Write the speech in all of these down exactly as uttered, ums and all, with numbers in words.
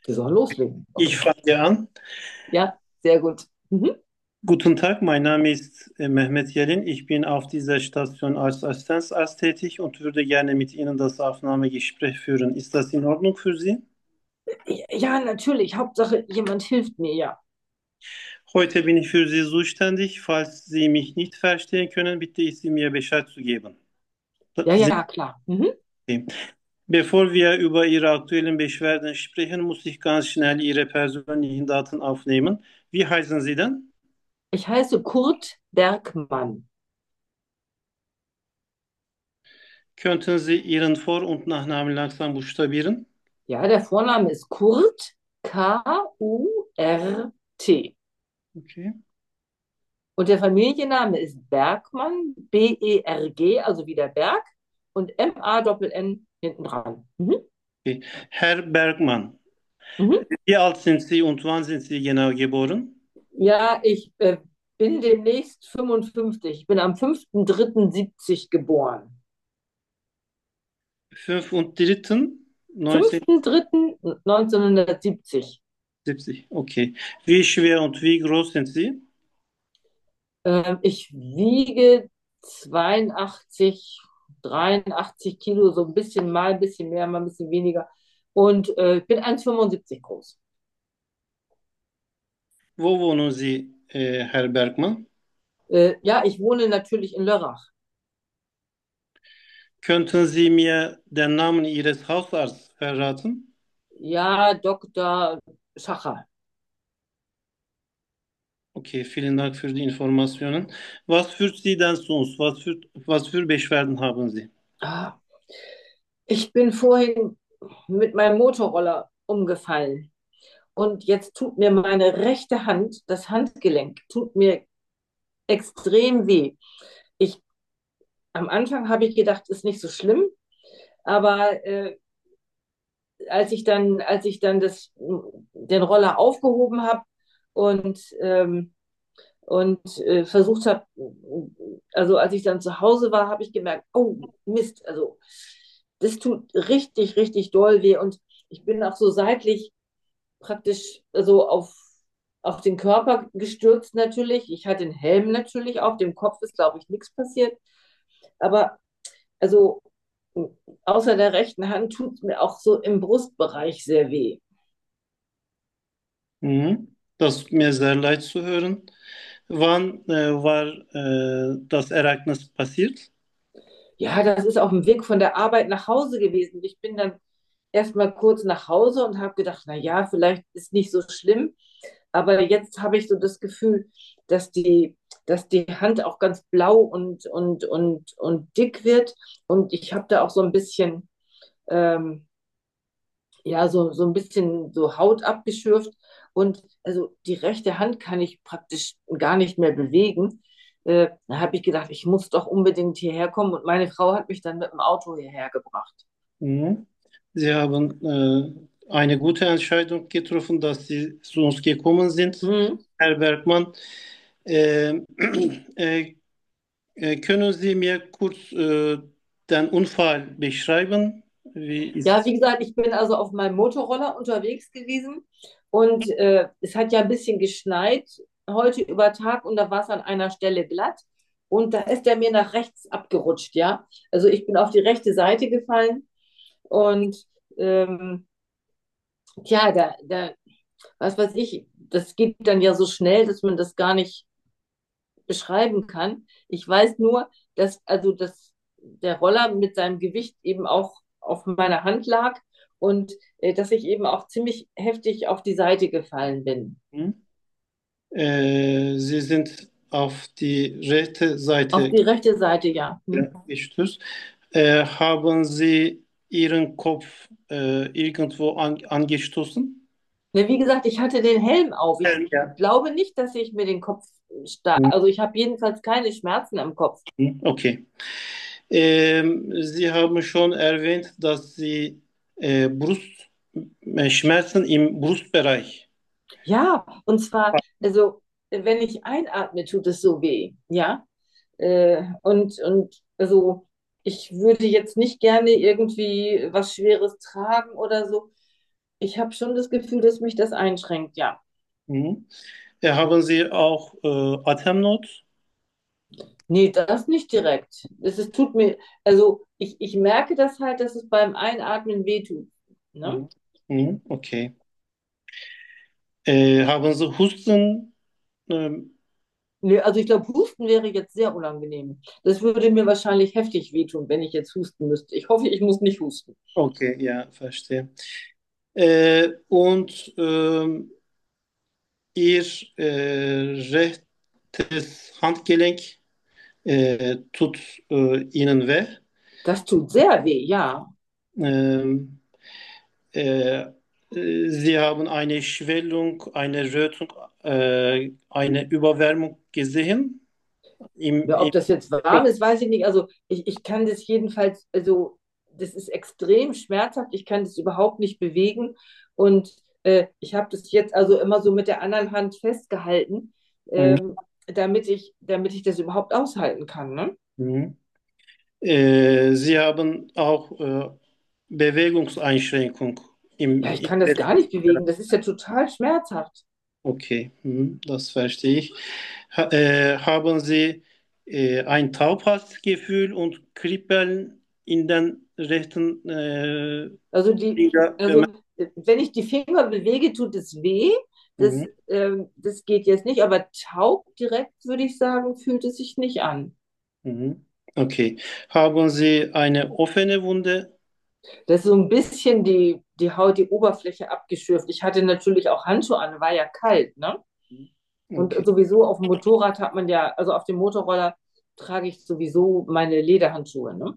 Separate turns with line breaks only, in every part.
Wir sollen loslegen.
Ich
Okay.
fange an.
Ja, sehr gut. Mhm.
Guten Tag, mein Name ist äh, Mehmet Yelin. Ich bin auf dieser Station als Assistenzarzt tätig und würde gerne mit Ihnen das Aufnahmegespräch führen. Ist das in Ordnung für Sie?
Ja, natürlich. Hauptsache, jemand hilft mir, ja.
Heute bin ich für Sie zuständig. Falls Sie mich nicht verstehen können, bitte ich Sie mir Bescheid zu geben.
Ja,
Sind
ja, klar. Mhm.
Sie? Bevor wir über Ihre aktuellen Beschwerden sprechen, muss ich ganz schnell Ihre persönlichen Daten aufnehmen. Wie heißen Sie denn?
Ich heiße Kurt Bergmann.
Könnten Sie Ihren Vor- und Nachnamen langsam buchstabieren?
Ja, der Vorname ist Kurt, K U R T.
Okay.
Und der Familienname ist Bergmann, B E R G, also wie der Berg, und M A N N hinten dran. Mhm.
Okay. Herr Bergmann,
Mhm.
wie alt sind Sie und wann sind Sie genau geboren?
Ja, ich äh, bin demnächst fünfundfünfzig. Ich bin am fünfter dritter siebzig geboren.
fünf und dritten
fünfter dritter neunzehnhundertsiebzig.
neunzehnhundertsiebzig. Okay. Wie schwer und wie groß sind Sie?
Ähm, ich wiege zweiundachtzig, dreiundachtzig Kilo, so ein bisschen mal ein bisschen mehr, mal ein bisschen weniger. Und äh, ich bin eins Komma fünfundsiebzig groß.
Wo wohnen Sie, äh, Herr Bergmann?
Äh, ja, ich wohne natürlich in Lörrach.
Könnten Sie mir den Namen Ihres Hausarztes verraten?
Ja, Doktor Schacher.
Okay, vielen Dank für die Informationen. Was führt Sie denn zu uns? Was für, was für Beschwerden haben Sie?
Ah, ich bin vorhin mit meinem Motorroller umgefallen. Und jetzt tut mir meine rechte Hand, das Handgelenk, tut mir extrem weh. Ich, am Anfang habe ich gedacht, ist nicht so schlimm, aber äh, als ich dann, als ich dann das, den Roller aufgehoben habe und, ähm, und äh, versucht habe, also als ich dann zu Hause war, habe ich gemerkt, oh Mist, also das tut richtig, richtig doll weh und ich bin auch so seitlich praktisch so auf, auf den Körper gestürzt natürlich. Ich hatte den Helm natürlich auf, dem Kopf ist, glaube ich, nichts passiert. Aber also außer der rechten Hand tut es mir auch so im Brustbereich sehr weh.
Mhm. Das tut mir sehr leid zu hören. Wann äh, war äh, das Ereignis passiert?
Ja, das ist auf dem Weg von der Arbeit nach Hause gewesen. Ich bin dann erst mal kurz nach Hause und habe gedacht, na ja, vielleicht ist nicht so schlimm. Aber jetzt habe ich so das Gefühl, dass die, dass die Hand auch ganz blau und, und, und, und dick wird. Und ich habe da auch so ein bisschen, ähm, ja, so, so ein bisschen so Haut abgeschürft. Und also die rechte Hand kann ich praktisch gar nicht mehr bewegen. Äh, da habe ich gedacht, ich muss doch unbedingt hierher kommen. Und meine Frau hat mich dann mit dem Auto hierher gebracht.
Mhm. Sie haben äh, eine gute Entscheidung getroffen, dass Sie zu uns gekommen sind,
Hm.
Herr Bergmann. Äh, äh, äh, können Sie mir kurz äh, den Unfall beschreiben? Wie
Ja,
ist?
wie gesagt, ich bin also auf meinem Motorroller unterwegs gewesen und äh, es hat ja ein bisschen geschneit heute über Tag und da war es an einer Stelle glatt und da ist er mir nach rechts abgerutscht, ja. Also ich bin auf die rechte Seite gefallen und ähm, tja, da, da, was weiß ich, das geht dann ja so schnell, dass man das gar nicht beschreiben kann. Ich weiß nur, dass also dass der Roller mit seinem Gewicht eben auch auf meiner Hand lag und äh, dass ich eben auch ziemlich heftig auf die Seite gefallen bin.
Hm? Äh, Sie sind auf die rechte
Auf
Seite
die rechte Seite, ja. Hm.
gestürzt. Äh, haben Sie Ihren Kopf äh, irgendwo an, angestoßen?
Ne, wie gesagt, ich hatte den Helm auf. Ich
Ja.
glaube nicht, dass ich mir den Kopf sta also ich habe jedenfalls keine Schmerzen am Kopf.
Okay. Ähm, Sie haben schon erwähnt, dass Sie äh, Brust, äh, Schmerzen im Brustbereich.
Ja, und zwar, also wenn ich einatme, tut es so weh, ja. Äh, und, und also ich würde jetzt nicht gerne irgendwie was Schweres tragen oder so. Ich habe schon das Gefühl, dass mich das einschränkt, ja.
Mhm. Äh, haben Sie auch äh, Atemnot?
Nee, das nicht direkt. Es ist, tut mir, also ich, ich merke das halt, dass es beim Einatmen wehtut. Ne?
Mhm. Mhm. Okay. Äh, haben Sie Husten? Ähm,
Nee, also ich glaube, Husten wäre jetzt sehr unangenehm. Das würde mir wahrscheinlich heftig wehtun, wenn ich jetzt husten müsste. Ich hoffe, ich muss nicht husten.
okay, ja, verstehe. Äh, und ähm, Ihr äh, rechtes Handgelenk äh, tut äh, Ihnen weh.
Das tut sehr weh, ja.
Ähm, äh, äh, Sie haben eine Schwellung, eine Rötung, äh, eine Überwärmung gesehen. Im,
Ja,
im,
ob das jetzt warm ist, weiß ich nicht. Also ich, ich kann das jedenfalls, also das ist extrem schmerzhaft. Ich kann das überhaupt nicht bewegen. Und äh, ich habe das jetzt also immer so mit der anderen Hand festgehalten,
Mhm.
ähm, damit ich, damit ich das überhaupt aushalten kann. Ne?
Mhm. Äh, Sie haben auch äh, Bewegungseinschränkung im,
Ja, ich
im
kann das gar
letzten
nicht bewegen. Das ist ja total schmerzhaft.
Okay, mhm, das verstehe ich. Ha, äh, haben Sie äh, ein Taubheitsgefühl und Kribbeln in den rechten äh,
Also die,
Finger bemerkt?
also äh, wenn ich die Finger bewege, tut es weh. Das,
Mhm,
ähm, das geht jetzt nicht, aber taub direkt, würde ich sagen, fühlt es sich nicht an.
mhm. Okay. Haben Sie eine offene Wunde?
Das ist so ein bisschen die, die Haut, die Oberfläche abgeschürft. Ich hatte natürlich auch Handschuhe an, war ja kalt, ne? Und
Okay.
sowieso auf dem Motorrad hat man ja, also auf dem Motorroller trage ich sowieso meine Lederhandschuhe, ne?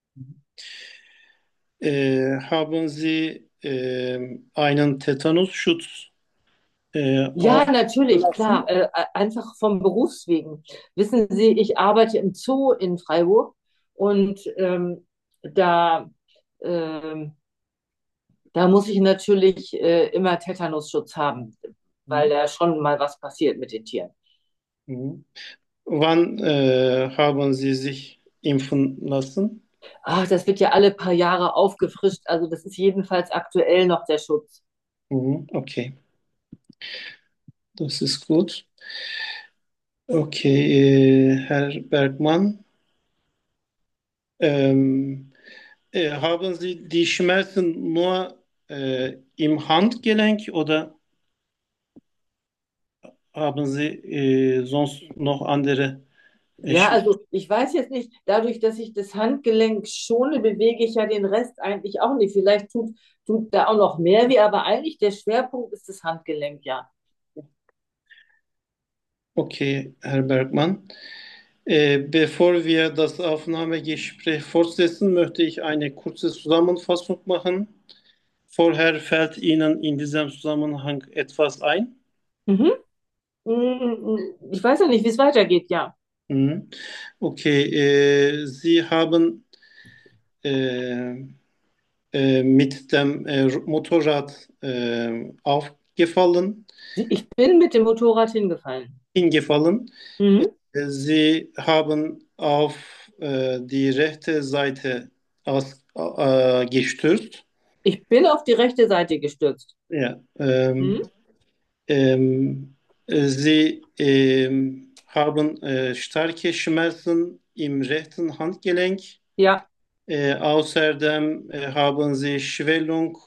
Äh, haben Sie äh, einen Tetanusschutz äh,
Ja, natürlich, klar,
aufgelassen?
äh, einfach vom Berufswegen. Wissen Sie, ich arbeite im Zoo in Freiburg und ähm, da, ähm, da muss ich natürlich äh, immer Tetanusschutz haben, weil
Mhm.
da schon mal was passiert mit den Tieren.
Mhm. Wann äh, haben Sie sich impfen lassen?
Ach, das wird ja alle paar Jahre aufgefrischt. Also das ist jedenfalls aktuell noch der Schutz.
Mhm. Okay, das ist gut. Okay, äh, Herr Bergmann, ähm, äh, haben Sie die Schmerzen nur äh, im Handgelenk oder haben Sie äh, sonst noch andere äh,
Ja,
Sch
also ich weiß jetzt nicht, dadurch, dass ich das Handgelenk schone, bewege ich ja den Rest eigentlich auch nicht. Vielleicht tut, tut da auch noch mehr weh, aber eigentlich der Schwerpunkt ist das Handgelenk, ja.
Okay, Herr Bergmann. Äh, bevor wir das Aufnahmegespräch fortsetzen, möchte ich eine kurze Zusammenfassung machen. Vorher fällt Ihnen in diesem Zusammenhang etwas ein?
Mhm. Mm, Ich weiß ja nicht, wie es weitergeht, ja.
Mhm. Okay, äh, Sie haben äh, äh, mit dem äh, Motorrad äh, aufgefallen,
Ich bin mit dem Motorrad hingefallen.
hingefallen.
Mhm.
Äh, Sie haben auf äh, die rechte Seite aus, äh, gestürzt.
Ich bin auf die rechte Seite gestürzt.
Ja, ähm,
Mhm.
ähm, äh, Sie ähm, haben äh, starke Schmerzen im rechten Handgelenk.
Ja.
Äh, außerdem äh, haben Sie Schwellung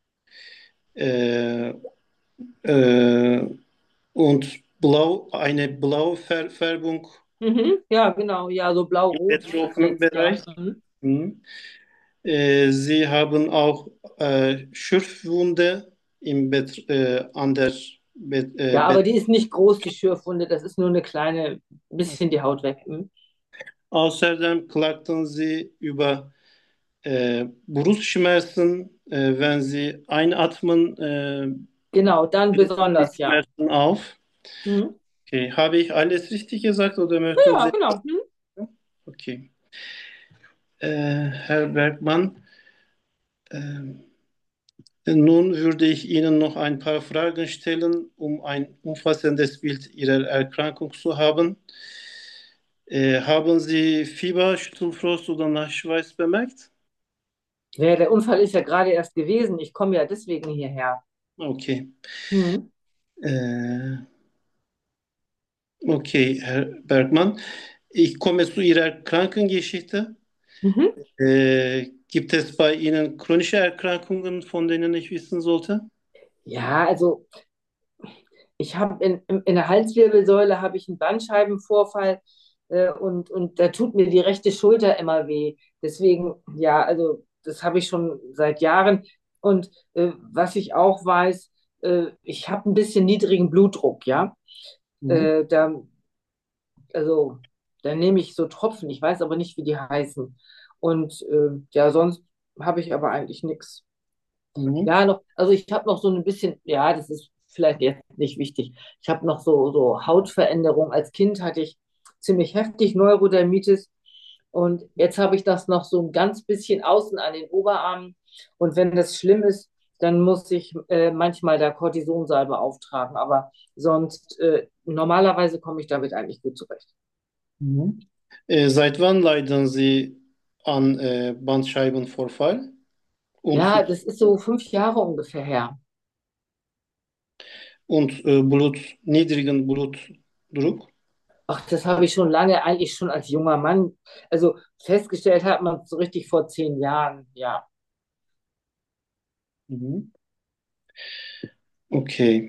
äh, äh, und blau, eine blaue Ver Färbung
Mhm. Ja, genau. Ja, so
im
blau-rot
betroffenen
jetzt, ja.
Bereich.
Mhm.
Mhm. Äh, Sie haben auch äh, Schürfwunde im Bet äh, an der Bet äh,
Ja,
Bet
aber die ist nicht groß, die Schürfwunde. Das ist nur eine kleine, bisschen die Haut weg. Mhm.
Außerdem klagten Sie über äh, Brustschmerzen, äh, wenn Sie einatmen, äh,
Genau, dann
die
besonders, ja.
Schmerzen auf.
Mhm.
Okay, habe ich alles richtig gesagt oder möchten
Ja,
Sie?
genau. Mhm.
Okay. Äh, Herr Bergmann, äh, nun würde ich Ihnen noch ein paar Fragen stellen, um ein umfassendes Bild Ihrer Erkrankung zu haben. Äh, haben Sie Fieber, Schüttelfrost oder Nachtschweiß bemerkt?
Ja, der Unfall ist ja gerade erst gewesen. Ich komme ja deswegen hierher.
Okay.
Mhm.
Äh, okay, Herr Bergmann. Ich komme zu Ihrer Krankengeschichte.
Mhm.
Äh, gibt es bei Ihnen chronische Erkrankungen, von denen ich wissen sollte?
Ja, also ich habe in, in, in der Halswirbelsäule habe ich einen Bandscheibenvorfall äh, und, und da tut mir die rechte Schulter immer weh. Deswegen, ja, also das habe ich schon seit Jahren. Und äh, was ich auch weiß, äh, ich habe ein bisschen niedrigen Blutdruck, ja.
Mhm.
Äh, da, also, da nehme ich so Tropfen, ich weiß aber nicht, wie die heißen. Und äh, ja, sonst habe ich aber eigentlich nichts.
Mhm.
Ja, noch, also ich habe noch so ein bisschen, ja, das ist vielleicht jetzt nicht wichtig. Ich habe noch so, so Hautveränderungen. Als Kind hatte ich ziemlich heftig Neurodermitis und jetzt habe ich das noch so ein ganz bisschen außen an den Oberarmen. Und wenn das schlimm ist, dann muss ich äh, manchmal da Kortisonsalbe auftragen. Aber sonst, äh, normalerweise komme ich damit eigentlich gut zurecht.
Mhm. Äh, seit wann leiden Sie an äh, Bandscheibenvorfall und,
Ja, das ist so fünf Jahre ungefähr her.
und äh, Blut, niedrigen Blutdruck?
Ach, das habe ich schon lange, eigentlich schon als junger Mann. Also festgestellt hat man so richtig vor zehn Jahren, ja.
Mhm. Okay.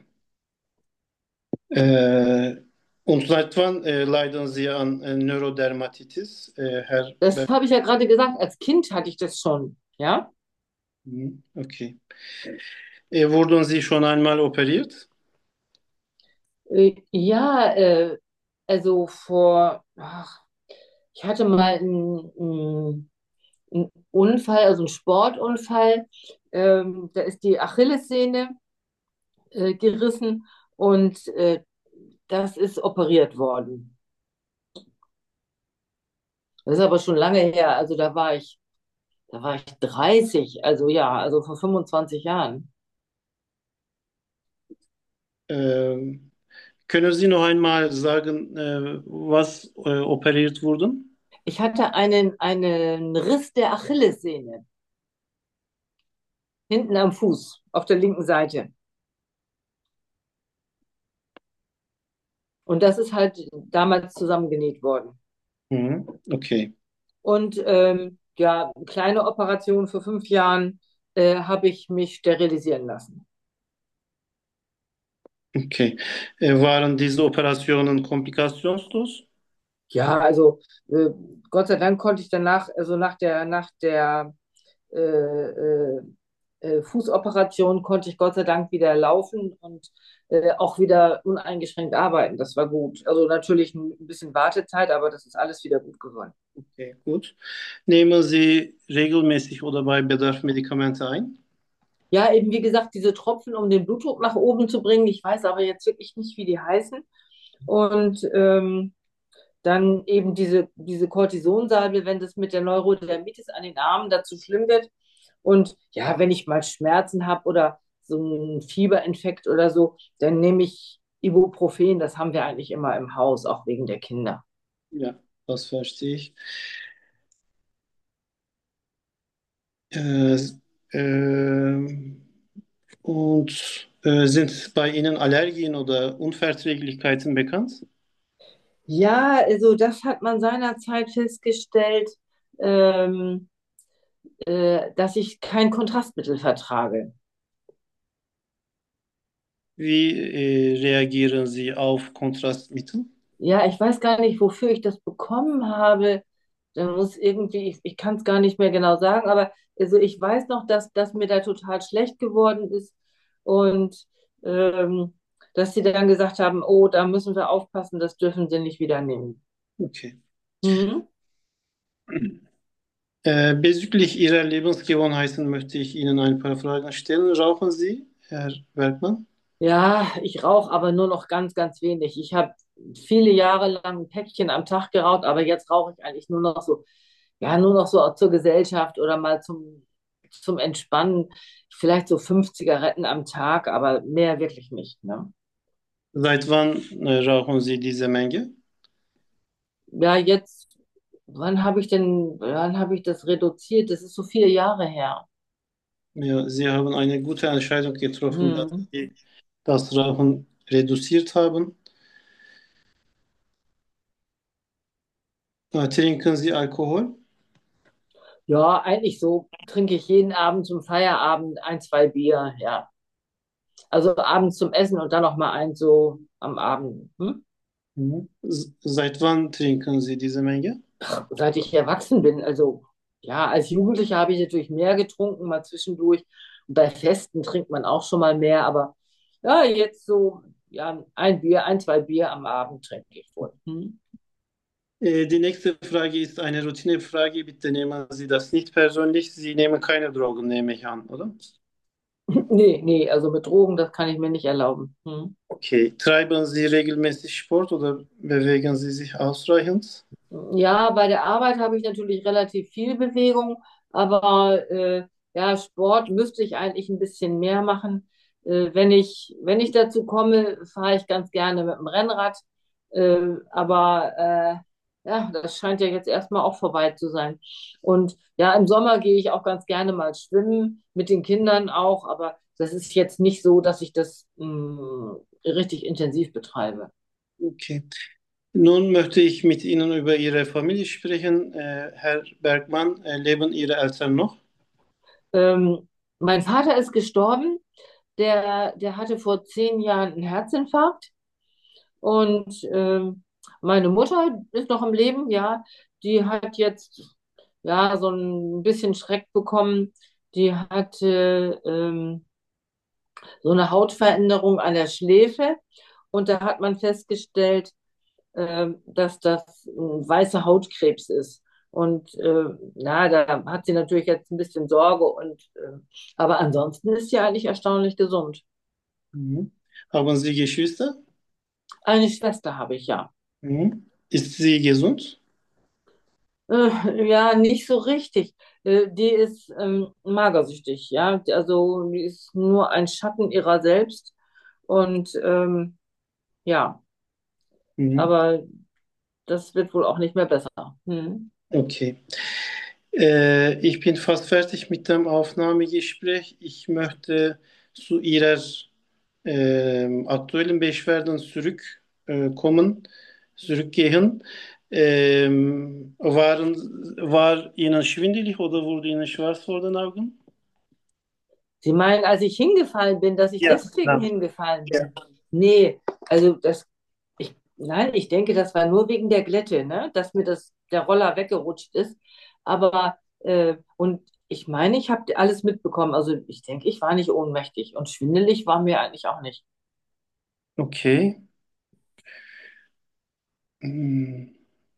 Äh, und seit wann äh, leiden Sie an äh, Neurodermatitis, äh, Herr
Das
Berg?
habe ich ja gerade gesagt, als Kind hatte ich das schon, ja.
Mhm. Okay. Äh, wurden Sie schon einmal operiert?
Äh, ja, äh, also vor, ach, ich hatte mal einen, einen, einen Unfall, also einen Sportunfall. Ähm, da ist die Achillessehne äh, gerissen und äh, das ist operiert worden. Das ist aber schon lange her. Also da war ich Da war ich dreißig, also ja, also vor fünfundzwanzig Jahren.
Ähm, können Sie noch einmal sagen, äh, was äh, operiert wurden?
Ich hatte einen, einen Riss der Achillessehne hinten am Fuß auf der linken Seite. Und das ist halt damals zusammengenäht worden.
Mhm. Okay.
Und ähm, ja, eine kleine Operation vor fünf Jahren äh, habe ich mich sterilisieren lassen.
Okay. Äh, waren diese Operationen komplikationslos?
Ja, also äh, Gott sei Dank konnte ich danach, also nach der, nach der äh, äh, äh, Fußoperation konnte ich Gott sei Dank wieder laufen und äh, auch wieder uneingeschränkt arbeiten. Das war gut. Also natürlich ein bisschen Wartezeit, aber das ist alles wieder gut geworden.
Okay, gut. Nehmen Sie regelmäßig oder bei Bedarf Medikamente ein?
Ja, eben wie gesagt, diese Tropfen, um den Blutdruck nach oben zu bringen. Ich weiß aber jetzt wirklich nicht, wie die heißen. Und ähm, dann eben diese, diese Cortisonsalbe, wenn das mit der Neurodermitis an den Armen dazu schlimm wird. Und ja, wenn ich mal Schmerzen habe oder so einen Fieberinfekt oder so, dann nehme ich Ibuprofen. Das haben wir eigentlich immer im Haus, auch wegen der Kinder.
Ja, das verstehe ich. Äh, ähm, und äh, sind bei Ihnen Allergien oder Unverträglichkeiten bekannt?
Ja, also das hat man seinerzeit festgestellt, ähm, äh, dass ich kein Kontrastmittel vertrage.
Wie äh, reagieren Sie auf Kontrastmittel?
Ja, ich weiß gar nicht, wofür ich das bekommen habe. Da muss irgendwie, ich, ich kann es gar nicht mehr genau sagen, aber also ich weiß noch, dass, dass mir da total schlecht geworden ist und ähm, dass sie dann gesagt haben, oh, da müssen wir aufpassen, das dürfen sie nicht wieder nehmen.
Okay.
Mhm.
Äh, bezüglich Ihrer Lebensgewohnheiten möchte ich Ihnen ein paar Fragen stellen. Rauchen Sie, Herr Bergmann?
Ja, ich rauche aber nur noch ganz, ganz wenig. Ich habe viele Jahre lang ein Päckchen am Tag geraucht, aber jetzt rauche ich eigentlich nur noch so, ja, nur noch so zur Gesellschaft oder mal zum, zum Entspannen. Vielleicht so fünf Zigaretten am Tag, aber mehr wirklich nicht, ne?
Seit wann äh, rauchen Sie diese Menge?
Ja, jetzt. wann habe ich denn, wann habe ich das reduziert? Das ist so viele Jahre her.
Ja, Sie haben eine gute Entscheidung getroffen, dass
Hm.
Sie das Rauchen reduziert haben. Äh, Trinken Sie Alkohol?
Ja, eigentlich so trinke ich jeden Abend zum Feierabend ein, zwei Bier, ja. Also abends zum Essen und dann noch mal eins so am Abend. Hm?
Mhm. S- Seit wann trinken Sie diese Menge?
Seit ich erwachsen bin. Also ja, als Jugendlicher habe ich natürlich mehr getrunken, mal zwischendurch. Und bei Festen trinkt man auch schon mal mehr, aber ja, jetzt so, ja, ein Bier, ein, zwei Bier am Abend trinke ich wohl. Hm?
Äh, die nächste Frage ist eine Routinefrage. Bitte nehmen Sie das nicht persönlich. Sie nehmen keine Drogen, nehme ich an, oder?
Nee, nee, also mit Drogen, das kann ich mir nicht erlauben. Hm?
Okay. Treiben Sie regelmäßig Sport oder bewegen Sie sich ausreichend?
Ja, bei der Arbeit habe ich natürlich relativ viel Bewegung, aber äh, ja, Sport müsste ich eigentlich ein bisschen mehr machen. Äh, wenn ich, wenn ich dazu komme, fahre ich ganz gerne mit dem Rennrad. Äh, aber äh, ja, das scheint ja jetzt erstmal auch vorbei zu sein. Und ja, im Sommer gehe ich auch ganz gerne mal schwimmen, mit den Kindern auch, aber das ist jetzt nicht so, dass ich das mh, richtig intensiv betreibe.
Okay. Nun möchte ich mit Ihnen über Ihre Familie sprechen. Äh, Herr Bergmann, äh, leben Ihre Eltern noch?
Ähm, Mein Vater ist gestorben. Der, der hatte vor zehn Jahren einen Herzinfarkt und ähm, meine Mutter ist noch im Leben, ja. Die hat jetzt ja so ein bisschen Schreck bekommen. Die hatte ähm, so eine Hautveränderung an der Schläfe und da hat man festgestellt, ähm, dass das ein weißer Hautkrebs ist. Und äh, na, da hat sie natürlich jetzt ein bisschen Sorge und äh, aber ansonsten ist sie eigentlich erstaunlich gesund.
Mhm. Haben Sie Geschwister?
Eine Schwester habe ich ja.
Mhm. Ist sie gesund?
Äh, ja, nicht so richtig. Äh, die ist ähm, magersüchtig, ja. Also die ist nur ein Schatten ihrer selbst. Und ähm, ja,
Mhm.
aber das wird wohl auch nicht mehr besser. Hm.
Okay. Äh, ich bin fast fertig mit dem Aufnahmegespräch. Ich möchte zu Ihrer ähm, aktuellen Beschwerden zurückkommen, zurückgehen. Ähm, waren, war Ihnen schwindelig oder wurde Ihnen schwarz vor den Augen?
Sie meinen, als ich hingefallen bin, dass ich
Ja,
deswegen
genau.
hingefallen
Ja.
bin? Nee, also das, ich, nein, ich denke, das war nur wegen der Glätte, ne? Dass mir das, der Roller weggerutscht ist. Aber, äh, und ich meine, ich habe alles mitbekommen. Also ich denke, ich war nicht ohnmächtig und schwindelig war mir eigentlich auch nicht.
Okay. Hm,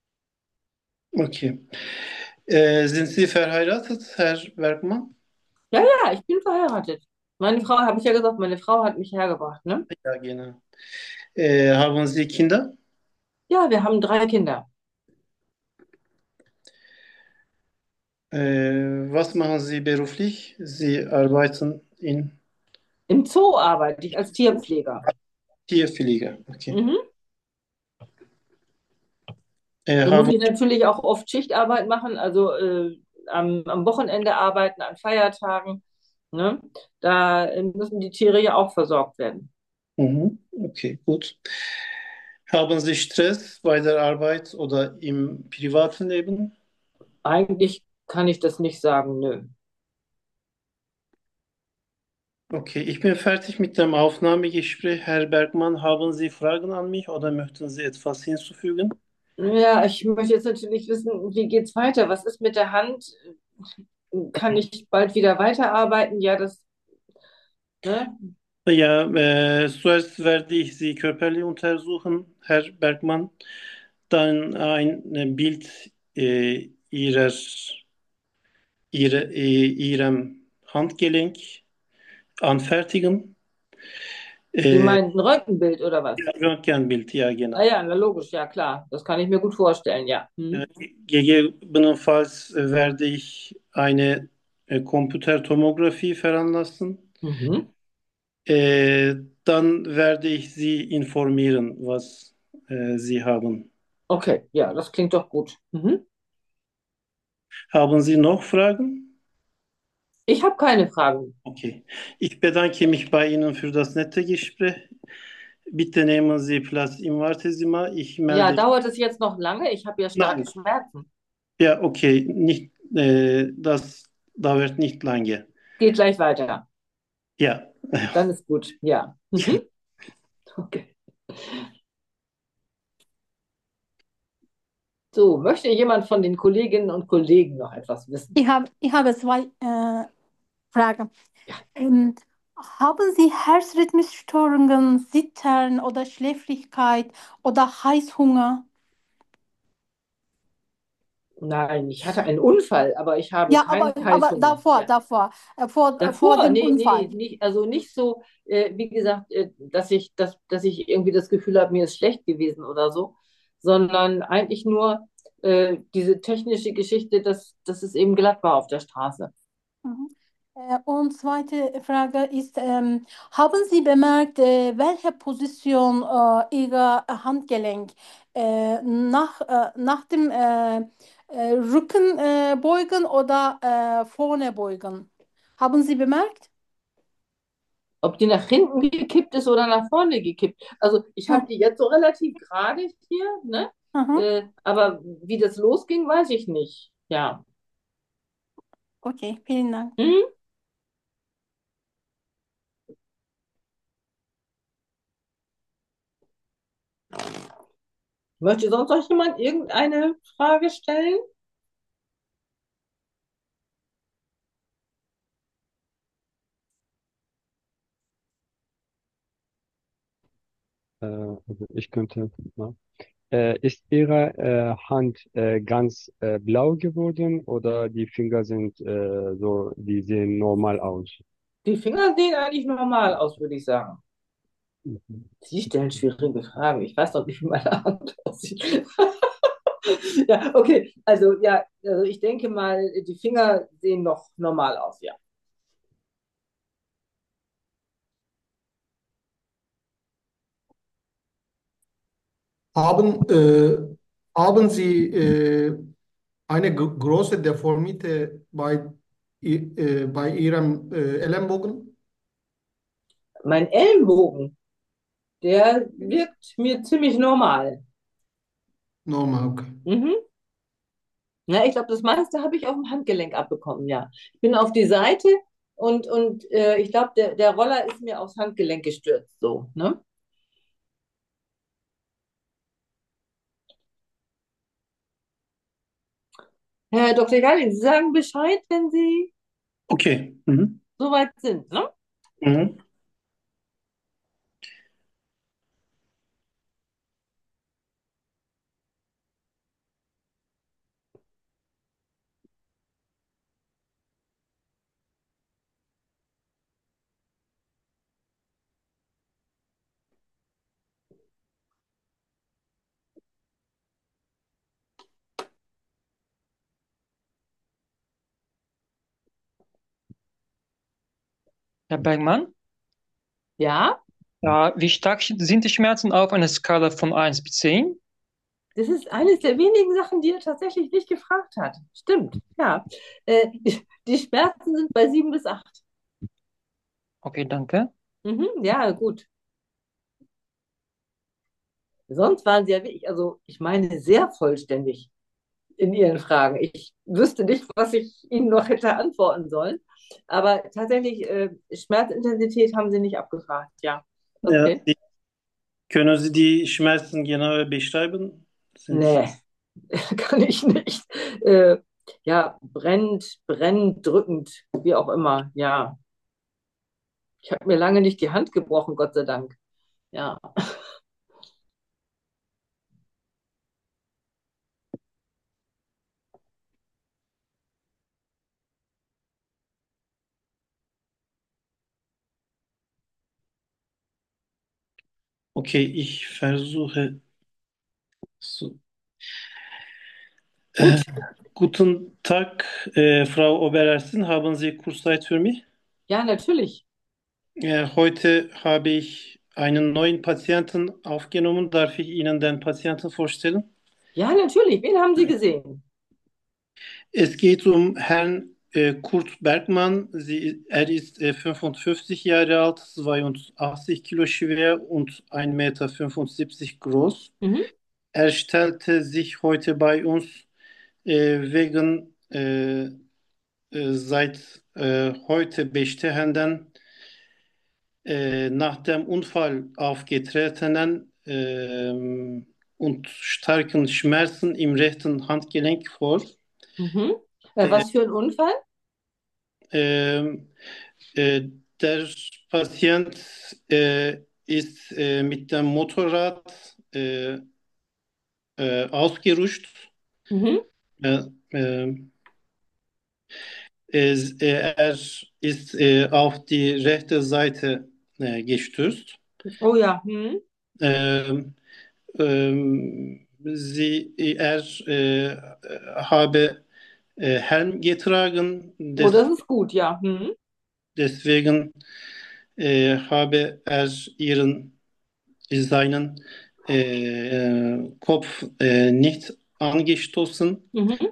okay. Äh, sind Sie verheiratet, Herr Bergmann?
Ja, ja, ich bin verheiratet. Meine Frau, habe ich ja gesagt, meine Frau hat mich hergebracht, ne?
Ja, genau. Äh, haben Sie Kinder?
Ja, wir haben drei Kinder.
Äh, was machen Sie beruflich? Sie arbeiten in
Im Zoo arbeite ich als Tierpfleger.
Tierpflege. Okay.
Mhm.
Äh,
Da muss
haben,
ich natürlich auch oft Schichtarbeit machen, also äh, am, am Wochenende arbeiten, an Feiertagen. Ne? Da äh, müssen die Tiere ja auch versorgt werden.
mhm, okay, gut. Haben Sie Stress bei der Arbeit oder im privaten Leben?
Eigentlich kann ich das nicht sagen, nö.
Okay, ich bin fertig mit dem Aufnahmegespräch. Herr Bergmann, haben Sie Fragen an mich oder möchten Sie etwas hinzufügen?
Ja, ich möchte jetzt natürlich wissen, wie geht's weiter? Was ist mit der Hand? Kann ich bald wieder weiterarbeiten? Ja, das, ne?
Ja, äh, zuerst werde ich Sie körperlich untersuchen, Herr Bergmann. Dann ein äh, Bild äh, Ihrer, Ihrer, äh, Ihrem Handgelenk anfertigen.
Sie
Äh,
meinen ein Röntgenbild oder was?
ja, Röntgenbild, ja,
Ah
genau.
ja, na logisch, ja klar. Das kann ich mir gut vorstellen, ja.
Äh,
Hm.
gegebenenfalls werde ich eine äh, Computertomographie veranlassen.
Mhm.
Äh, dann werde ich Sie informieren, was äh, Sie haben.
Okay, ja, das klingt doch gut. Mhm.
Haben Sie noch Fragen?
Ich habe keine Fragen.
Okay. Ich bedanke mich bei Ihnen für das nette Gespräch. Bitte nehmen Sie Platz im Wartezimmer. Ich
Ja,
melde.
dauert es jetzt noch lange? Ich habe ja starke
Nein.
Schmerzen.
Ja, okay. Nicht, äh, das dauert nicht lange.
Geht gleich weiter.
Ja.
Dann ist gut. Ja. Mhm. Okay. So, möchte jemand von den Kolleginnen und Kollegen noch etwas wissen?
Ich habe, ich habe zwei äh, Fragen.
Ja.
Ähm, Haben Sie Herzrhythmusstörungen, Zittern oder Schläfrigkeit oder Heißhunger?
Nein, ich hatte einen Unfall, aber ich habe
Ja,
keinen
aber, aber
Heißhunger.
davor,
Ja.
davor, äh, vor, äh, vor
Davor,
dem
nee, nee, nee,
Unfall.
nicht, also nicht so, äh, wie gesagt, äh, dass ich, dass, dass ich irgendwie das Gefühl habe, mir ist schlecht gewesen oder so, sondern eigentlich nur äh, diese technische Geschichte, dass, dass es eben glatt war auf der Straße.
Mhm. Äh, Und zweite Frage ist, ähm, haben Sie bemerkt, äh, welche Position äh, Ihr Handgelenk äh, nach, äh, nach dem äh, äh, Rücken äh, beugen oder äh, vorne beugen? Haben Sie bemerkt?
Ob die nach hinten gekippt ist oder nach vorne gekippt. Also ich habe
Ja.
die jetzt so relativ gerade hier, ne?
Mhm.
Äh, aber wie das losging, weiß ich nicht. Ja.
Okay, vielen Dank.
Hm? Möchte sonst noch jemand irgendeine Frage stellen?
Äh, also ich könnte, ja. Äh, ist Ihre äh, Hand äh, ganz äh, blau geworden oder die Finger sind äh, so, die sehen normal aus?
Die Finger sehen eigentlich normal aus, würde ich sagen.
Mhm.
Sie stellen schwierige Fragen. Ich weiß doch nicht, wie meine Hand aussieht. Ja, okay. Also ja, also ich denke mal, die Finger sehen noch normal aus, ja.
Haben, äh, haben Sie äh, eine gr- große Deformite bei, i- äh, bei Ihrem äh, Ellenbogen?
Mein Ellenbogen, der wirkt mir ziemlich normal.
Normal, okay.
Mhm. Ja, ich glaube, das meiste habe ich auf dem Handgelenk abbekommen, ja. Ich bin auf die Seite und, und äh, ich glaube, der, der Roller ist mir aufs Handgelenk gestürzt, so, ne? Herr Doktor Galling, Sie sagen Bescheid, wenn Sie
Okay. Mhm.
soweit sind, ne?
Mhm.
Herr Bergmann,
Ja,
ja, wie stark sind die Schmerzen auf einer Skala von eins bis zehn?
das ist eines der wenigen Sachen, die er tatsächlich nicht gefragt hat. Stimmt, ja. Äh, die, die Schmerzen sind bei sieben bis acht.
Okay, danke.
Mhm, ja, gut. Sonst waren Sie ja wirklich, also ich meine, sehr vollständig in Ihren Fragen. Ich wüsste nicht, was ich Ihnen noch hätte antworten sollen. Aber tatsächlich, äh, Schmerzintensität haben Sie nicht abgefragt. Ja,
Ja,
okay.
die, können Sie die Schmerzen genauer beschreiben? Sind,
Nee, kann ich nicht. Äh, ja, brennt, brennend, drückend, wie auch immer. Ja, ich habe mir lange nicht die Hand gebrochen, Gott sei Dank. Ja,
okay, ich versuche so. Äh,
gut.
Guten Tag, äh, Frau Oberersten. Haben Sie kurz Zeit für mich?
Ja, natürlich.
Äh, heute habe ich einen neuen Patienten aufgenommen. Darf ich Ihnen den Patienten vorstellen?
Ja, natürlich. Wen haben Sie gesehen?
Es geht um Herrn äh, Kurt Bergmann. Sie, er ist äh, fünfundfünfzig Jahre alt, zweiundachtzig Kilo schwer und ein Meter fünfundsiebzig groß.
Mhm.
Er stellte sich heute bei uns äh, wegen äh, äh, seit äh, heute bestehenden, äh, nach dem Unfall aufgetretenen ähm, und starken Schmerzen im rechten Handgelenk vor.
Mhm. Äh,
Äh,
was für ein Unfall?
ähm, äh, der Patient äh, ist äh, mit dem Motorrad äh, äh, ausgerutscht.
Mhm.
Äh, äh, es, äh, er ist äh, auf die rechte Seite äh, gestürzt.
Oh ja. Mhm.
Ähm, ähm, sie, er äh, habe äh, Helm getragen,
Oh,
des,
das ist gut, ja. Mhm.
deswegen äh, habe er ihren, seinen äh, Kopf äh, nicht angestoßen.
Mhm.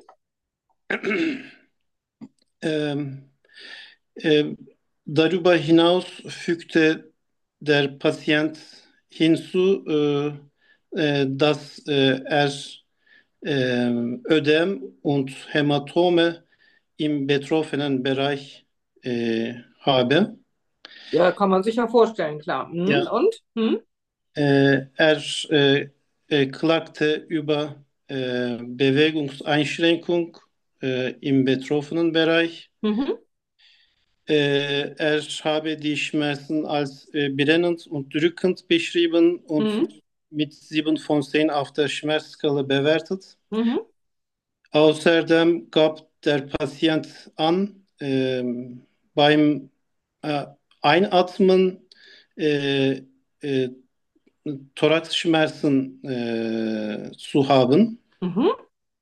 Ähm, äh, Darüber hinaus fügte der Patient hinzu, äh, äh, dass äh, er äh, Ödem und Hämatome im betroffenen Bereich äh, habe.
Ja, kann man sich ja vorstellen, klar. Mhm.
Ja,
Und? Mhm.
äh, er äh, äh, klagte über äh, Bewegungseinschränkung äh, im betroffenen Bereich.
Mhm.
Äh, er habe die Schmerzen als äh, brennend und drückend beschrieben und
Mhm.
mit sieben von zehn auf der Schmerzskala bewertet.
Mhm.
Außerdem gab der Patient an, ähm, beim äh, Einatmen äh, äh, Thoraxschmerzen äh, zu haben.
Mhm.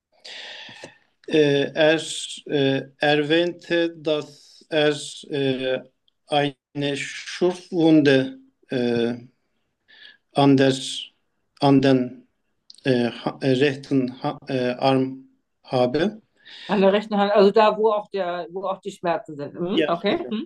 Äh, er äh, erwähnte, dass er äh, eine Schürfwunde äh, an der, an den äh, ha- äh, rechten ha äh, Arm habe.
An der rechten Hand, also da, wo auch der, wo auch die Schmerzen sind. Mhm.
Ja,
Okay. Mhm.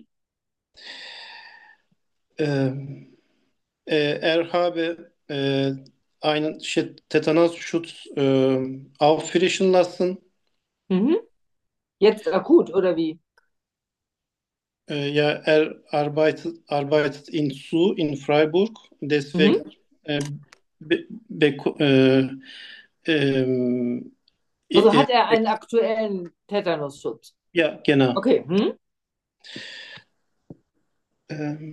ähm, äh, er habe äh, einen Sch- Tetanusschutz äh, auffrischen lassen.
Mhm. Jetzt akut, oder wie?
Äh, ja, er arbeitet, arbeitet in Zu in Freiburg. Deswegen
Mhm.
äh, be, beko- äh, ähm,
Also
äh,
hat er einen aktuellen Tetanusschutz?
ja, genau.
Okay. Mhm.
Ähm,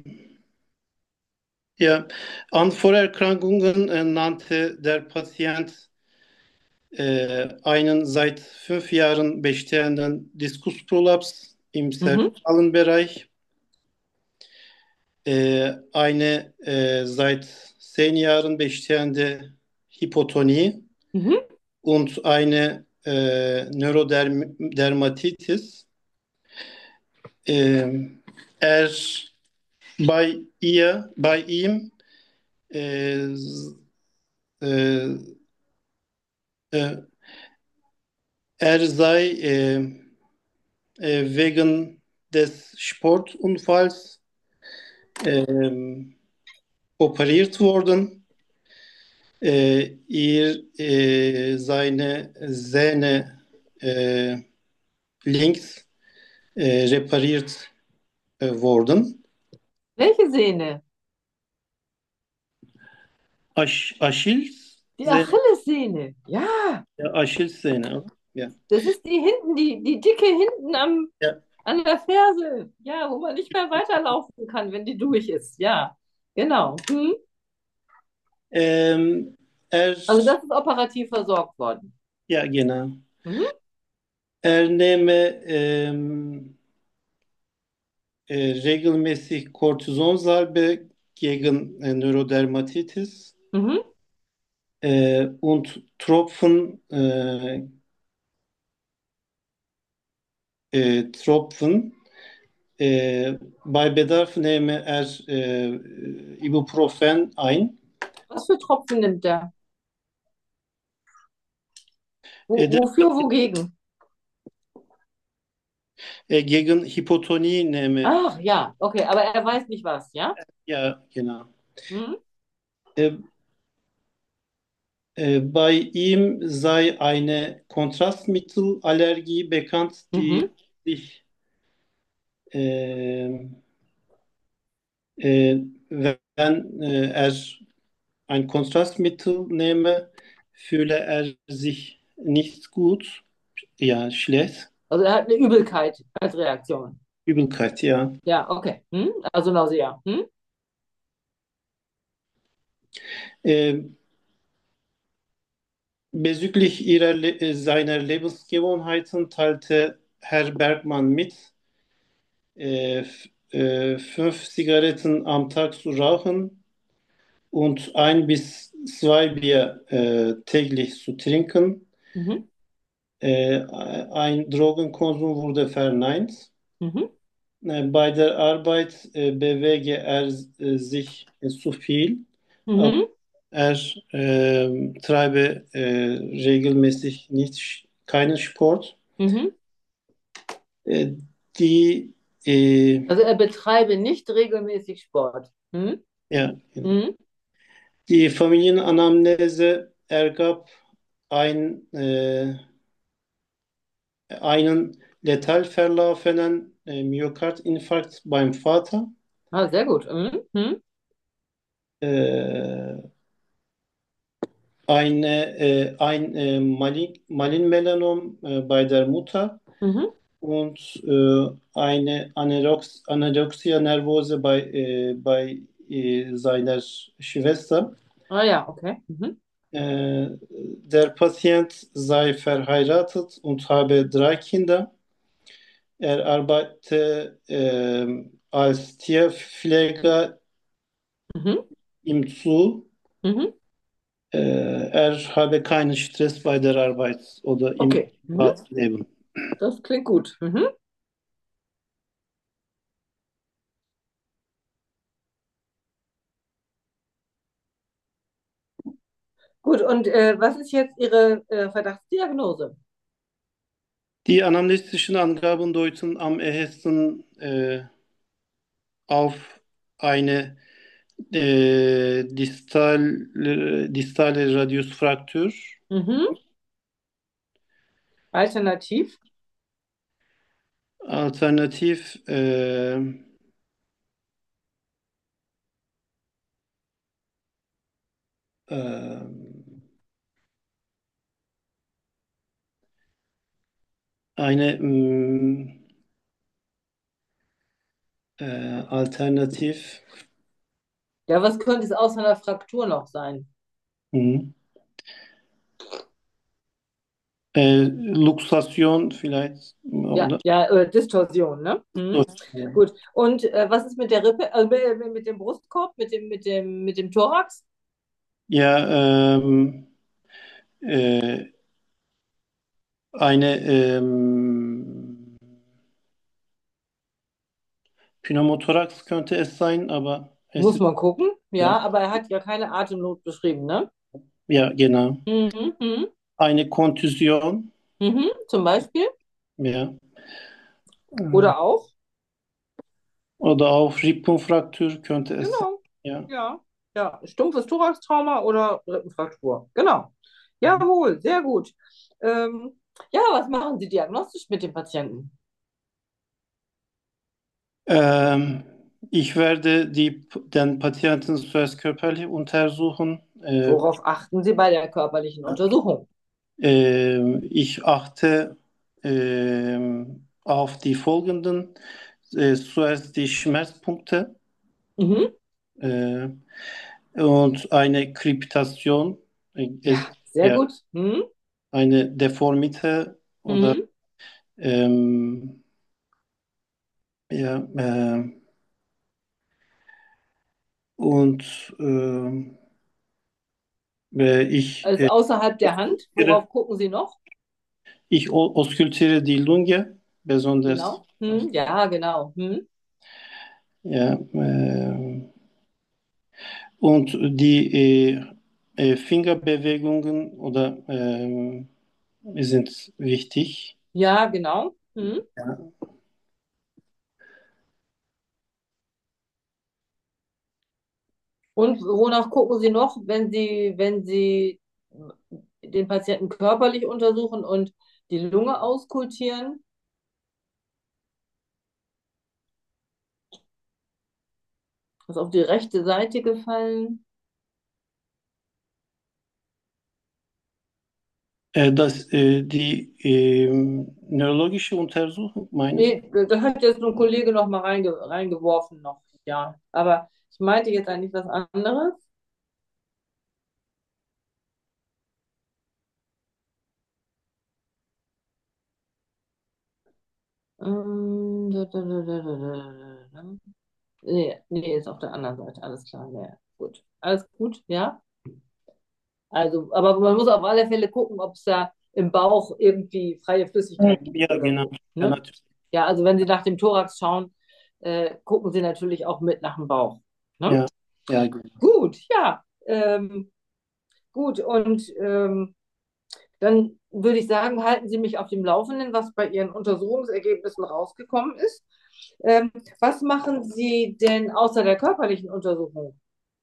ja, an Vorerkrankungen äh, nannte der Patient äh, einen seit fünf Jahren bestehenden Diskusprolaps im
Mhm.
zerebralen Bereich, äh, eine äh, seit zehn Jahren bestehende Hypotonie
Mhm.
und eine äh, Neurodermatitis. Ähm, er bei ihr, bei ihm äh, äh, äh, er sei äh, äh, wegen des Sportunfalls ähm, operiert worden. Äh, ihr, äh, seine Sehne äh, links äh, repariert äh, worden.
Welche Sehne?
Aş,
Die
Achillessehne,
Achillessehne. Ja,
ja, Achillessehne, oder? Ja,
das ist die hinten, die, die dicke hinten am,
ja.
an der Ferse. Ja, wo man nicht mehr weiterlaufen kann, wenn die durch ist. Ja, genau. Mhm.
Ähm, er,
Also das ist operativ versorgt worden.
ja, genau.
Mhm.
Er nehme ähm, äh, regelmäßig Kortisonsalbe gegen äh, Neurodermatitis
Mhm.
äh, und Tropfen, äh, äh, Tropfen. Äh, bei Bedarf nehme er äh, Ibuprofen ein.
Was für Tropfen nimmt der? Wo,
Äh, der,
wofür, wogegen?
Äh, gegen Hypotonie nehme.
Ach ja, okay, aber er weiß nicht was, ja?
Ja, genau.
Hm?
Äh, äh, bei ihm sei eine Kontrastmittelallergie bekannt, die
Mhm.
sich, äh, äh, wenn äh, er ein Kontrastmittel nehme, fühle er sich nicht gut, ja, schlecht,
Also er hat eine Übelkeit als Reaktion.
Übelkeit, ja.
Ja, okay. Hm? Also Nausea. Hm?
Äh, Bezüglich ihrer, Le- äh, seiner Lebensgewohnheiten teilte Herr Bergmann mit, äh, f- äh, fünf Zigaretten am Tag zu rauchen und ein bis zwei Bier äh, täglich zu trinken.
Mhm.
Äh, ein Drogenkonsum wurde verneint.
Mhm.
Äh, bei der Arbeit äh, bewege er äh, sich äh, zu viel, aber
Mhm.
er äh, treibe äh, regelmäßig nicht keinen Sport.
Mhm.
Äh, die, äh,
Also er betreibe nicht regelmäßig Sport. Hm?
ja, genau.
Hm?
Die Familienanamnese ergab ein, äh, einen letal verlaufenden äh, Myokardinfarkt beim Vater,
Ah, sehr gut. Hm? Hm?
äh, eine, äh, ein äh, Malin Malinmelanom äh, bei der Mutter
Mhm.
und äh, eine Anerox Anorexia nervose bei, äh, bei äh, seiner Schwester.
Ah ja, okay. Mhm.
Äh, Der Patient sei verheiratet und habe drei Kinder. Er arbeite äh, als Tierpfleger
Mhm.
im Zoo.
Mhm.
Äh, Er habe keinen Stress bei der Arbeit oder im
Okay. Mhm.
Privatleben.
Das klingt gut. Mhm. Gut, und äh, was ist jetzt Ihre äh, Verdachtsdiagnose?
Die anamnestischen Angaben deuten am ehesten äh, auf eine äh, distal, äh, distale Radiusfraktur.
Mhm. Alternativ?
Alternativ äh, äh, eine mh, äh, Alternativ
Ja, was könnte es außer einer Fraktur noch sein?
mh, äh, Luxation vielleicht
Ja,
oder
ja, äh, Distorsion, ne? Mhm.
ja,
Gut. Und äh, was ist mit der Rippe, äh, mit, mit dem Brustkorb, mit dem, mit dem, mit dem Thorax?
ja ähm, äh, eine ähm, Pneumothorax könnte es sein, aber es
Muss
ist
man gucken.
ja,
Ja, aber er hat ja keine Atemnot beschrieben, ne?
ja genau.
Mhm. Mhm.
Eine Kontusion,
Mhm. Zum Beispiel.
ja. Äh,
Oder auch.
Oder auch Rippenfraktur könnte es sein.
Genau.
Ja.
Ja. Ja, stumpfes Thoraxtrauma oder Rippenfraktur. Genau. Jawohl, sehr gut. Ähm, ja, was machen Sie diagnostisch mit dem Patienten?
Ähm, Ich werde die, den Patienten zuerst körperlich untersuchen. Äh,
Worauf achten Sie bei der körperlichen Untersuchung?
äh, Ich achte äh, auf die folgenden. Äh, zuerst die Schmerzpunkte
Mhm.
äh, und eine Kreptation, äh, es,
Ja, sehr
ja,
gut. Mhm.
eine Deformite oder
Mhm.
ähm, ja, äh, und ähm, äh, ich,
Also
äh,
außerhalb der Hand,
auskultiere,
worauf gucken Sie noch?
ich au- auskultiere die Lunge, besonders,
Genau. Mhm. Ja, genau. Mhm.
ja, äh, und die äh, äh, Fingerbewegungen oder ähm, sind wichtig.
Ja, genau. Mhm.
Ja.
Und wonach gucken Sie noch, wenn Sie, wenn Sie den Patienten körperlich untersuchen und die Lunge auskultieren? Ist auf die rechte Seite gefallen?
Äh, das, äh, die ähm, neurologische Untersuchung, meinen Sie?
Nee, da hat jetzt ein Kollege noch mal reinge reingeworfen noch, ja. Aber ich meinte jetzt eigentlich was anderes. Ähm, da, da, da, da, da, da, da. Nee, nee, ist auf der anderen Seite, alles klar. Nee, gut. Alles gut, ja. Also, aber man muss auf alle Fälle gucken, ob es da im Bauch irgendwie freie
Hm,
Flüssigkeit gibt
Ja,
oder
genau.
so.
Ja,
Ne?
natürlich.
Ja, also wenn Sie nach dem Thorax schauen, äh, gucken Sie natürlich auch mit nach dem Bauch. Ne?
Ja, ja, gut.
Gut, ja. Ähm, gut, und ähm, dann würde ich sagen, halten Sie mich auf dem Laufenden, was bei Ihren Untersuchungsergebnissen rausgekommen ist. Ähm, was machen Sie denn außer der körperlichen Untersuchung?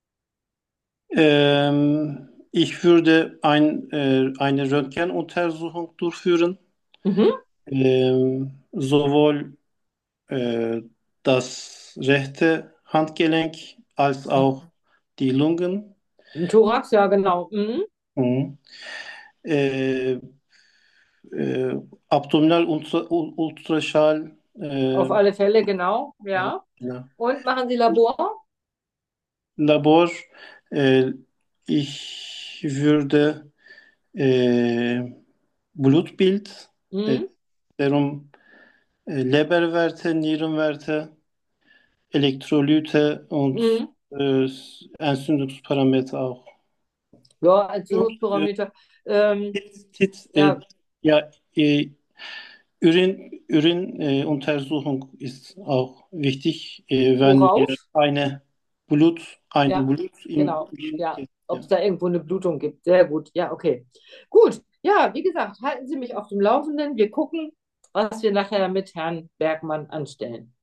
Ähm, ich würde ein, äh, eine Röntgenuntersuchung durchführen.
Mhm.
Ähm, sowohl äh, das rechte Handgelenk als auch die Lungen.
Ein Thorax, ja, genau. Mhm.
Mhm. Äh, äh, Abdominal Ultra, Ultraschall.
Auf
Äh,
alle Fälle, genau,
ja,
ja.
ja.
Und machen Sie Labor?
Labor. Äh, ich würde äh, Blutbild, äh,
Mhm.
Serum, äh, Leberwerte, Nierenwerte, Elektrolyte und
Mhm.
äh, Entzündungsparameter auch.
Ja,
Und äh,
Entzündungsparameter. Ähm,
Tit, Tit, äh,
ja,
ja, äh, Urin, Urin, äh, Untersuchung ist auch wichtig, äh, wenn wir
worauf?
eine Blut, ein
Ja,
Blut im
genau.
Urin,
Ja, ob
ja.
es da irgendwo eine Blutung gibt. Sehr gut. Ja, okay. Gut. Ja, wie gesagt, halten Sie mich auf dem Laufenden. Wir gucken, was wir nachher mit Herrn Bergmann anstellen.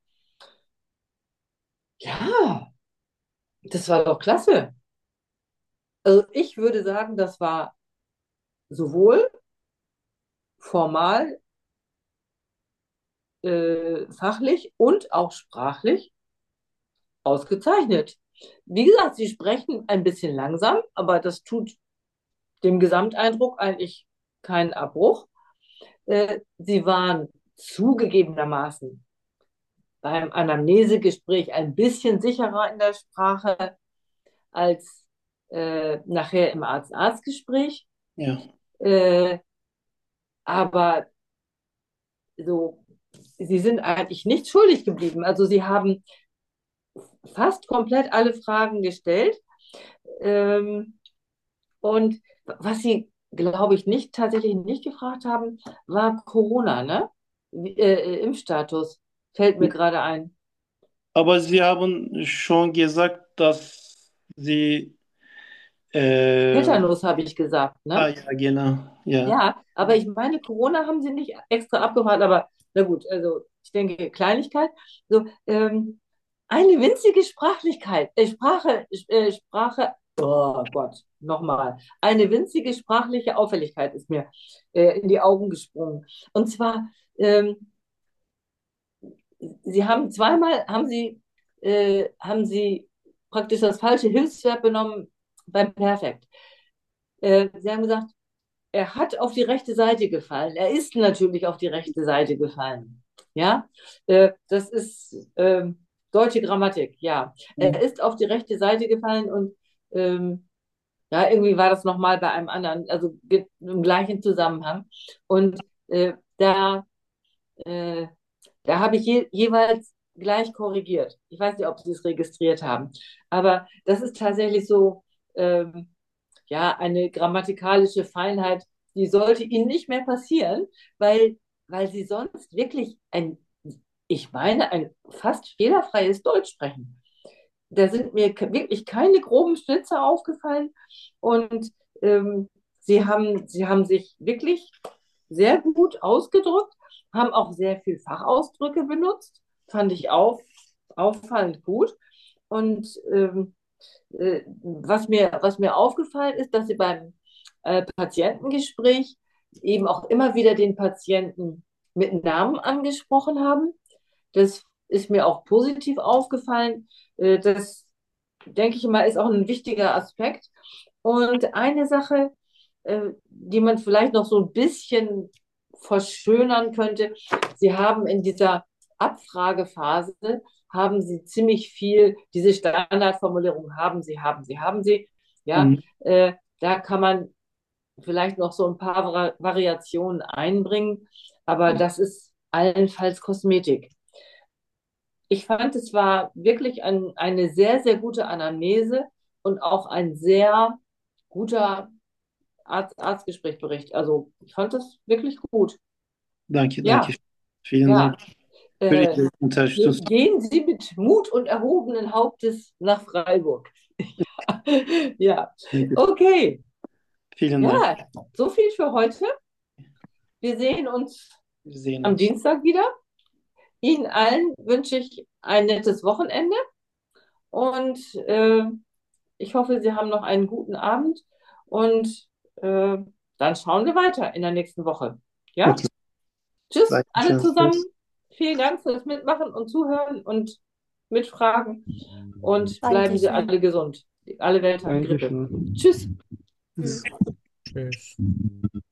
Ja, das war doch klasse. Also ich würde sagen, das war sowohl formal, äh, fachlich und auch sprachlich ausgezeichnet. Wie gesagt, Sie sprechen ein bisschen langsam, aber das tut dem Gesamteindruck eigentlich keinen Abbruch. Äh, Sie waren zugegebenermaßen beim Anamnesegespräch ein bisschen sicherer in der Sprache als äh, nachher im Arzt-Arzt-Gespräch.
Ja.
Äh, aber so, Sie sind eigentlich nicht schuldig geblieben. Also Sie haben fast komplett alle Fragen gestellt. Ähm, und was Sie, glaube ich, nicht tatsächlich nicht gefragt haben, war Corona, ne? Wie, äh, Impfstatus. Fällt mir gerade ein.
Aber Sie haben schon gesagt, dass Sie, äh,
Tetanus habe ich gesagt,
ah
ne?
ja, genau, ja.
Ja, aber ich meine, Corona haben sie nicht extra abgefragt, aber na gut, also ich denke, Kleinigkeit. So, ähm, eine winzige Sprachlichkeit, äh, Sprache, äh, Sprache, oh Gott, nochmal. Eine winzige sprachliche Auffälligkeit ist mir äh, in die Augen gesprungen. Und zwar, ähm, Sie haben zweimal, haben Sie, äh, haben Sie praktisch das falsche Hilfsverb benommen beim Perfekt. Äh, Sie haben gesagt, er hat auf die rechte Seite gefallen. Er ist natürlich auf die rechte Seite gefallen. Ja, äh, das ist ähm, deutsche Grammatik. Ja, er ist auf die rechte Seite gefallen und ähm, ja, irgendwie war das nochmal bei einem anderen, also im gleichen Zusammenhang. Und äh, da, äh, da habe ich je, jeweils gleich korrigiert. Ich weiß nicht, ob Sie es registriert haben, aber das ist tatsächlich so. Ähm, ja, eine grammatikalische Feinheit, die sollte ihnen nicht mehr passieren, weil, weil sie sonst wirklich ein, ich meine, ein fast fehlerfreies Deutsch sprechen. Da sind mir wirklich keine groben Schnitzer aufgefallen und ähm, sie haben, sie haben sich wirklich sehr gut ausgedrückt, haben auch sehr viel Fachausdrücke benutzt, fand ich auch auffallend gut. Und ähm, Äh, was mir, was mir aufgefallen ist, dass Sie beim äh, Patientengespräch eben auch immer wieder den Patienten mit Namen angesprochen haben. Das ist mir auch positiv aufgefallen. Äh, das, denke ich mal, ist auch ein wichtiger Aspekt. Und eine Sache, äh, die man vielleicht noch so ein bisschen verschönern könnte, Sie haben in dieser Abfragephase, haben Sie ziemlich viel, diese Standardformulierung, haben Sie, haben Sie, haben Sie, ja,
Mhm.
äh, da kann man vielleicht noch so ein paar Vari Variationen einbringen, aber das ist allenfalls Kosmetik. Ich fand, es war wirklich ein, eine sehr, sehr gute Anamnese und auch ein sehr guter Arzt Arztgesprächbericht. Also ich fand das wirklich gut.
Danke, danke.
Ja,
Vielen Dank
ja.
für
Äh,
Ihre Unterstützung.
gehen Sie mit Mut und erhobenen Hauptes nach Freiburg. Ja,
Danke.
okay.
Vielen Dank.
Ja, so viel für heute. Wir sehen uns
Wir sehen
am
uns.
Dienstag wieder. Ihnen allen wünsche ich ein nettes Wochenende und äh, ich hoffe, Sie haben noch einen guten Abend und äh, dann schauen wir weiter in der nächsten Woche. Ja,
Okay.
tschüss, alle
Dankeschön.
zusammen.
Tschüss.
Vielen Dank fürs Mitmachen und Zuhören und Mitfragen und bleiben Sie
Dankeschön.
alle gesund. Alle Welt hat Grippe.
Dankeschön.
Tschüss.
Tschüss.
Tschüss.